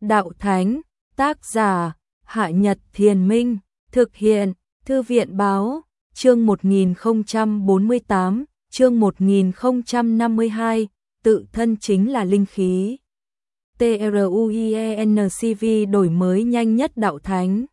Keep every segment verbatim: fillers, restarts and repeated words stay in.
Đạo Thánh, tác giả, Hạ Nhật Thiền Minh, thực hiện, Thư viện Báo, chương một nghìn không trăm bốn mươi tám, chương một nghìn không trăm năm mươi hai, tự thân chính là linh khí. TRUIENCV đổi mới nhanh nhất Đạo Thánh.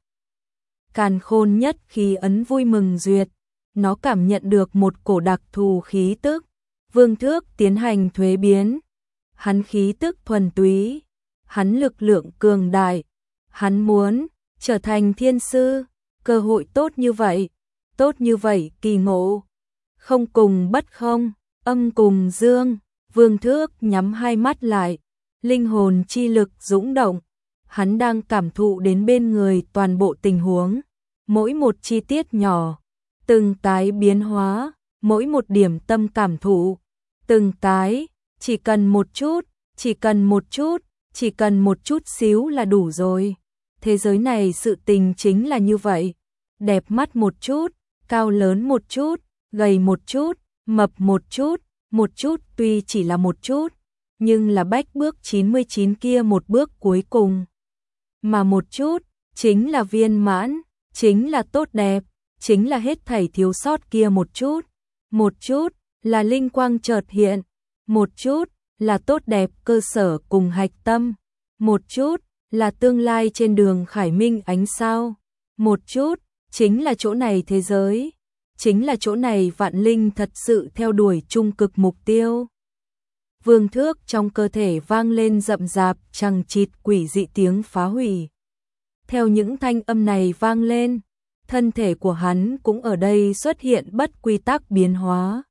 Càn khôn nhất khí ấn vui mừng duyệt, nó cảm nhận được một cổ đặc thù khí tức. Vương Thước tiến hành thuế biến. Hắn khí tức thuần túy, hắn lực lượng cường đại, hắn muốn trở thành thiên sư, cơ hội tốt như vậy, tốt như vậy kỳ ngộ. Không cùng bất không, âm cùng dương, Vương Thước nhắm hai mắt lại, linh hồn chi lực dũng động, hắn đang cảm thụ đến bên người toàn bộ tình huống, mỗi một chi tiết nhỏ, từng cái biến hóa, mỗi một điểm tâm cảm thụ, từng cái, chỉ cần một chút, chỉ cần một chút, chỉ cần một chút xíu là đủ rồi. Thế giới này sự tình chính là như vậy, đẹp mắt một chút, cao lớn một chút, gầy một chút, mập một chút, một chút tuy chỉ là một chút, nhưng là bách bước chín mươi chín kia một bước cuối cùng. Mà một chút, chính là viên mãn, chính là tốt đẹp, chính là hết thảy thiếu sót kia một chút. Một chút, là linh quang chợt hiện, một chút, là tốt đẹp cơ sở cùng hạch tâm, một chút, là tương lai trên đường khải minh ánh sao, một chút, chính là chỗ này thế giới, chính là chỗ này vạn linh thật sự theo đuổi chung cực mục tiêu. Vương Thước trong cơ thể vang lên rậm rạp chằng chịt quỷ dị tiếng phá hủy. Theo những thanh âm này vang lên, thân thể của hắn cũng ở đây xuất hiện bất quy tắc biến hóa.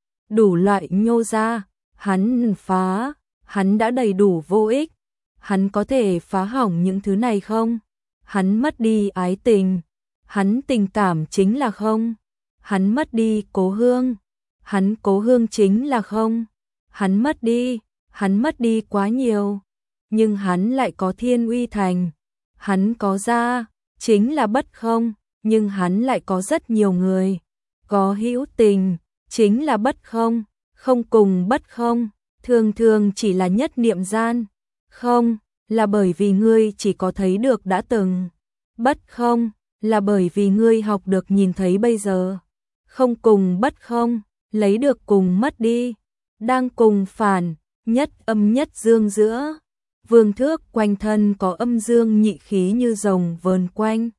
Đủ loại nhô ra, hắn phá, hắn đã đầy đủ vô ích. Hắn có thể phá hỏng những thứ này không? Hắn mất đi ái tình, hắn tình cảm chính là không? Hắn mất đi cố hương, hắn cố hương chính là không? Hắn mất đi, hắn mất đi quá nhiều, nhưng hắn lại có thiên uy thành. Hắn có gia, chính là bất không, nhưng hắn lại có rất nhiều người. Có hữu tình, chính là bất không, không cùng bất không, thường thường chỉ là nhất niệm gian. Không, là bởi vì ngươi chỉ có thấy được đã từng. Bất không, là bởi vì ngươi học được nhìn thấy bây giờ. Không cùng bất không, lấy được cùng mất đi. Đang cùng phản, nhất âm nhất dương giữa. Vương Thước quanh thân có âm dương nhị khí như rồng vờn quanh.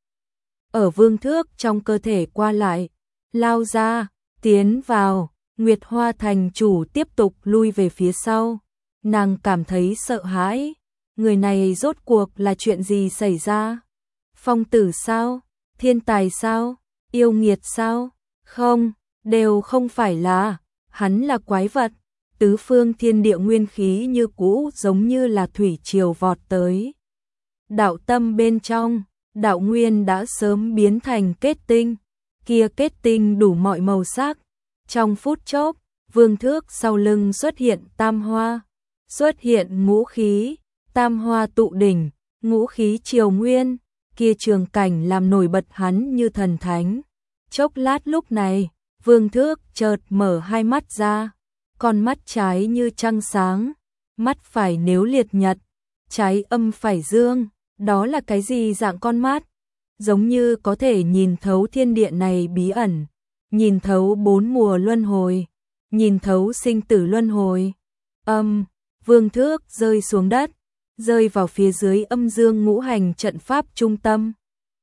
Ở Vương Thước trong cơ thể qua lại, lao ra, tiến vào, Nguyệt Hoa thành chủ tiếp tục lui về phía sau. Nàng cảm thấy sợ hãi, người này rốt cuộc là chuyện gì xảy ra? Phong tử sao? Thiên tài sao? Yêu nghiệt sao? Không, đều không phải là, hắn là quái vật. Tứ phương thiên địa nguyên khí như cũ giống như là thủy triều vọt tới. Đạo tâm bên trong, đạo nguyên đã sớm biến thành kết tinh, kia kết tinh đủ mọi màu sắc. Trong phút chốc, Vương Thước sau lưng xuất hiện tam hoa, xuất hiện ngũ khí, tam hoa tụ đỉnh, ngũ khí triều nguyên, kia trường cảnh làm nổi bật hắn như thần thánh. Chốc lát lúc này, Vương Thước chợt mở hai mắt ra, con mắt trái như trăng sáng, mắt phải nếu liệt nhật, trái âm phải dương, đó là cái gì dạng con mắt? Giống như có thể nhìn thấu thiên địa này bí ẩn, nhìn thấu bốn mùa luân hồi, nhìn thấu sinh tử luân hồi. Âm, Vương Thước rơi xuống đất, rơi vào phía dưới âm dương ngũ hành trận pháp trung tâm.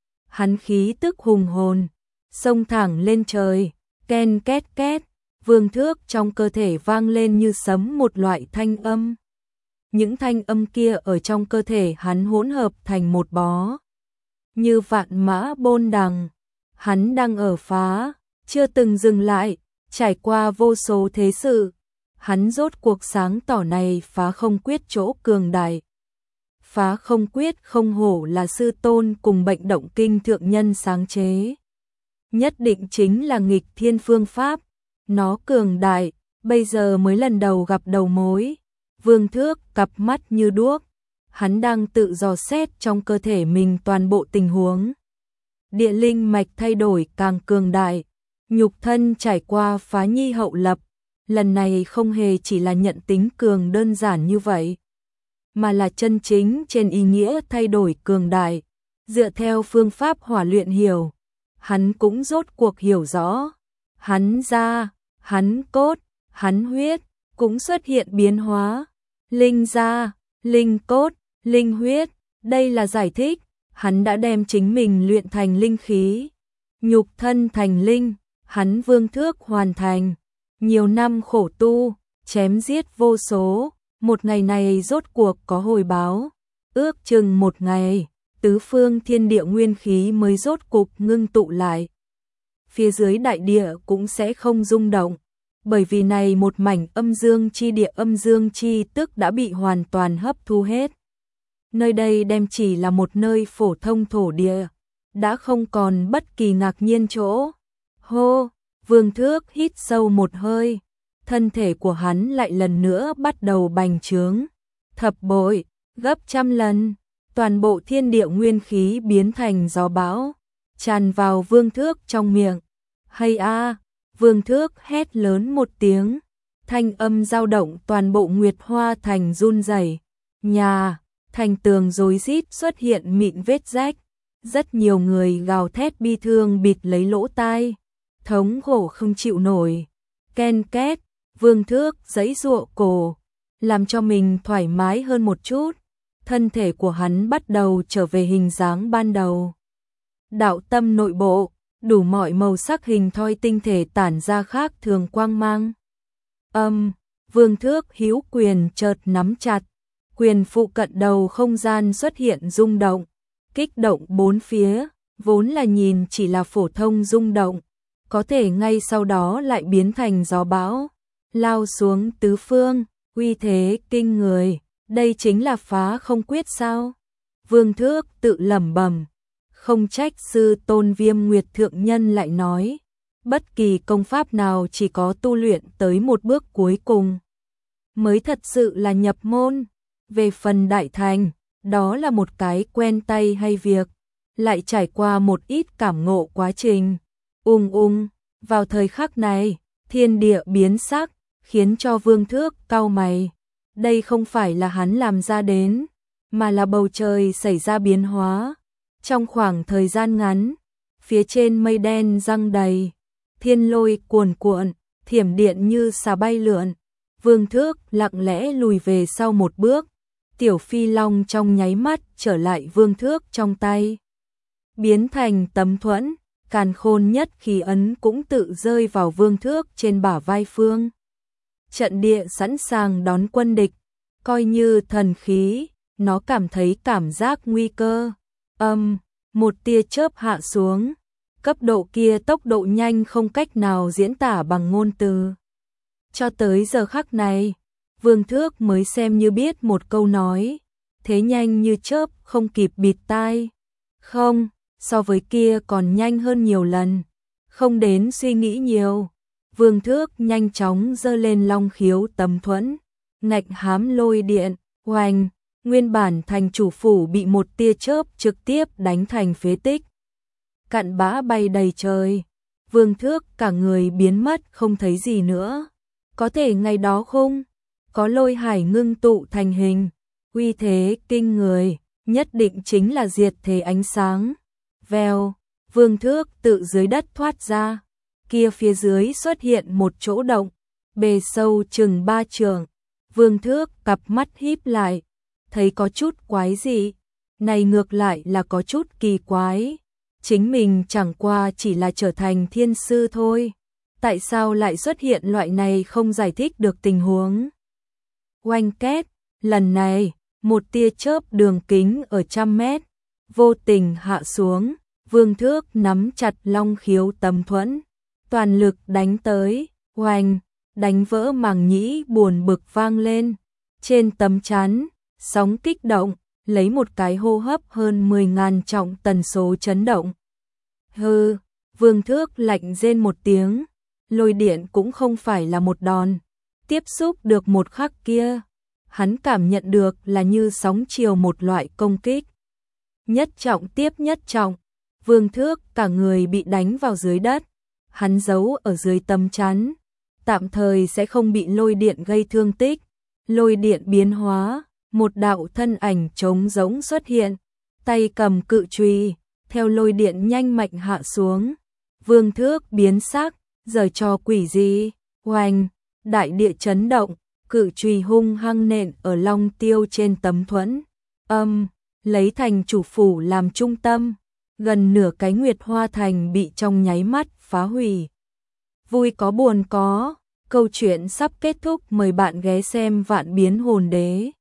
Hắn khí tức hùng hồn, xông thẳng lên trời, ken két két, Vương Thước trong cơ thể vang lên như sấm một loại thanh âm. Những thanh âm kia ở trong cơ thể hắn hỗn hợp thành một bó. Như vạn mã bôn đằng, hắn đang ở phá, chưa từng dừng lại, trải qua vô số thế sự. Hắn rốt cuộc sáng tỏ này phá không quyết chỗ cường đại. Phá không quyết không hổ là sư tôn cùng bệnh động kinh thượng nhân sáng chế. Nhất định chính là nghịch thiên phương pháp. Nó cường đại, bây giờ mới lần đầu gặp đầu mối. Vương Thước cặp mắt như đuốc. Hắn đang tự dò xét trong cơ thể mình toàn bộ tình huống. Địa linh mạch thay đổi càng cường đại. Nhục thân trải qua phá nhi hậu lập. Lần này không hề chỉ là nhận tính cường đơn giản như vậy, mà là chân chính trên ý nghĩa thay đổi cường đại, dựa theo phương pháp hỏa luyện hiểu. Hắn cũng rốt cuộc hiểu rõ, hắn da, hắn cốt, hắn huyết cũng xuất hiện biến hóa. Linh da, linh cốt, linh huyết, đây là giải thích, hắn đã đem chính mình luyện thành linh khí, nhục thân thành linh, hắn vương thước hoàn thành. Nhiều năm khổ tu, chém giết vô số, một ngày này rốt cuộc có hồi báo, ước chừng một ngày, tứ phương thiên địa nguyên khí mới rốt cục ngưng tụ lại. Phía dưới đại địa cũng sẽ không rung động, bởi vì này một mảnh âm dương chi địa âm dương chi tức đã bị hoàn toàn hấp thu hết. Nơi đây đem chỉ là một nơi phổ thông thổ địa, đã không còn bất kỳ ngạc nhiên chỗ. Hô, Vương Thước hít sâu một hơi, thân thể của hắn lại lần nữa bắt đầu bành trướng, thập bội, gấp trăm lần, toàn bộ thiên địa nguyên khí biến thành gió bão, tràn vào Vương Thước trong miệng. Hay a, Vương Thước hét lớn một tiếng, thanh âm dao động toàn bộ Nguyệt Hoa thành run rẩy. Nhà, thành tường rối rít xuất hiện mịn vết rách, rất nhiều người gào thét bi thương bịt lấy lỗ tai, thống khổ không chịu nổi. Ken két, Vương Thước giãy giụa cổ, làm cho mình thoải mái hơn một chút, thân thể của hắn bắt đầu trở về hình dáng ban đầu. Đạo tâm nội bộ, đủ mọi màu sắc hình thoi tinh thể tản ra khác thường quang mang. Âm, Vương Thước hữu quyền chợt nắm chặt, quyền phụ cận đầu không gian xuất hiện rung động, kích động bốn phía, vốn là nhìn chỉ là phổ thông rung động, có thể ngay sau đó lại biến thành gió bão, lao xuống tứ phương, uy thế kinh người, đây chính là phá không quyết sao? Vương Thước tự lẩm bẩm, không trách sư tôn Viêm Nguyệt thượng nhân lại nói, bất kỳ công pháp nào chỉ có tu luyện tới một bước cuối cùng mới thật sự là nhập môn. Về phần đại thành, đó là một cái quen tay hay việc, lại trải qua một ít cảm ngộ quá trình. Ung ung, vào thời khắc này, thiên địa biến sắc, khiến cho Vương Thước cau mày. Đây không phải là hắn làm ra đến, mà là bầu trời xảy ra biến hóa. Trong khoảng thời gian ngắn, phía trên mây đen giăng đầy, thiên lôi cuồn cuộn, thiểm điện như xà bay lượn. Vương Thước lặng lẽ lùi về sau một bước, tiểu phi long trong nháy mắt trở lại Vương Thước trong tay, biến thành tấm thuẫn, càn khôn nhất khí ấn cũng tự rơi vào Vương Thước trên bả vai phương. Trận địa sẵn sàng đón quân địch, coi như thần khí, nó cảm thấy cảm giác nguy cơ. Âm, một tia chớp hạ xuống, cấp độ kia tốc độ nhanh không cách nào diễn tả bằng ngôn từ. Cho tới giờ khắc này, Vương Thước mới xem như biết một câu nói, thế nhanh như chớp không kịp bịt tai. Không, so với kia còn nhanh hơn nhiều lần, không đến suy nghĩ nhiều. Vương Thước nhanh chóng giơ lên long khiếu tấm thuẫn, ngạch hám lôi điện, oanh, nguyên bản thành chủ phủ bị một tia chớp trực tiếp đánh thành phế tích. Cặn bã bay đầy trời, Vương Thước cả người biến mất không thấy gì nữa. Có thể ngày đó không, có lôi hải ngưng tụ thành hình, uy thế kinh người, nhất định chính là diệt thế ánh sáng. Vèo, Vương Thước tự dưới đất thoát ra, kia phía dưới xuất hiện một chỗ động, bề sâu chừng ba trượng. Vương Thước cặp mắt híp lại, thấy có chút quái dị, này ngược lại là có chút kỳ quái. Chính mình chẳng qua chỉ là trở thành thiên sư thôi, tại sao lại xuất hiện loại này không giải thích được tình huống. Oanh két, lần này, một tia chớp đường kính ở trăm mét, vô tình hạ xuống, Vương Thước nắm chặt long khiếu tấm thuẫn, toàn lực đánh tới, oanh, đánh vỡ màng nhĩ buồn bực vang lên, trên tấm chắn, sóng kích động, lấy một cái hô hấp hơn mười ngàn trọng tần số chấn động. Hừ, Vương Thước lạnh rên một tiếng, lôi điện cũng không phải là một đòn, tiếp xúc được một khắc kia, hắn cảm nhận được là như sóng chiều một loại công kích. Nhất trọng tiếp nhất trọng, Vương Thước cả người bị đánh vào dưới đất, hắn giấu ở dưới tấm chắn, tạm thời sẽ không bị lôi điện gây thương tích. Lôi điện biến hóa, một đạo thân ảnh trống rỗng xuất hiện, tay cầm cự chùy, theo lôi điện nhanh mạnh hạ xuống. Vương Thước biến sắc, giở trò quỷ gì? Oanh, đại địa chấn động, cự chùy hung hăng nện ở long tiêu trên tấm thuẫn. Âm, lấy thành chủ phủ làm trung tâm, gần nửa cái Nguyệt Hoa thành bị trong nháy mắt phá hủy. Vui có buồn có, câu chuyện sắp kết thúc, mời bạn ghé xem Vạn Biến Hồn Đế.